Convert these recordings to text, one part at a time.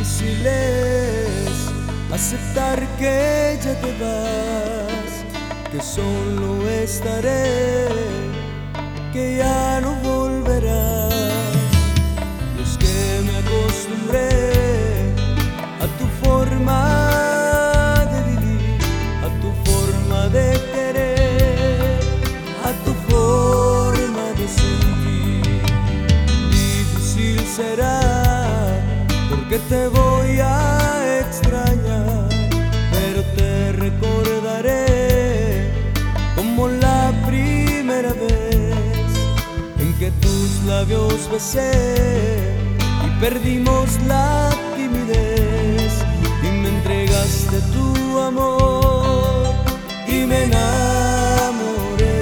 difícil es aceptar que ya te vas, que solo estaré, que ya no volverás. Y es que me acostumbré a tu forma de vivir, a tu forma de querer, a tu forma de sentir. Difícil será porque te voy a extrañar, pero te recordaré como la primera vez en que tus labios besé y perdimos la timidez, y me entregaste tu amor y me enamoré.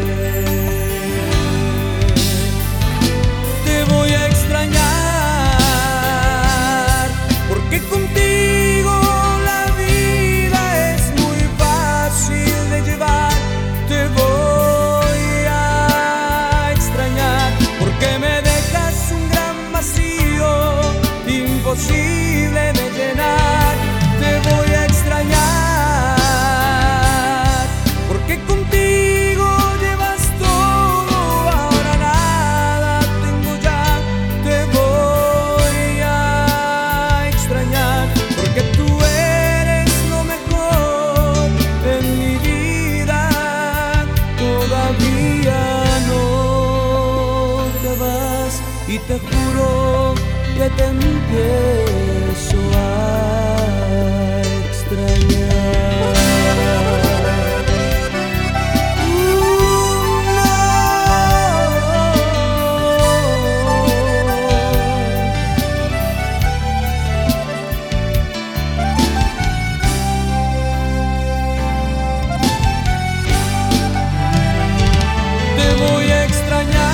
Te voy a extrañar porque contigo la vida es muy fácil de llevar. Te voy a extrañar porque me dejas un gran vacío imposible de llenar. Te voy a extrañar porque contigo llevas todo, ahora nada tengo ya. Te voy a extrañar porque tú eres lo mejor en mi vida. Todavía no te vas y te juro que te empiezo a extrañar. Te voy a extrañar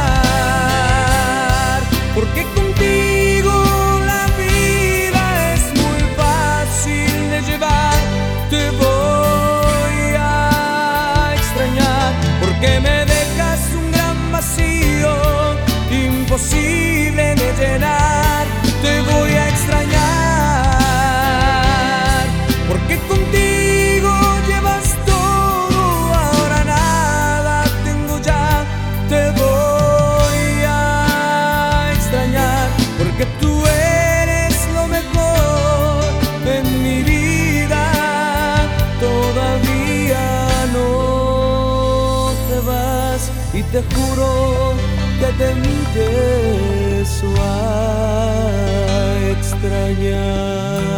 porque contigo la vida es muy fácil de llevar. Te voy a extrañar porque me dejas un gran vacío imposible de llenar. Te voy a extrañar porque contigo llevas todo, ahora nada tengo ya. Te voy a extrañar porque tú eres lo mejor en mi vida. Todavía no te vas y te juro que te empiezo a extrañar.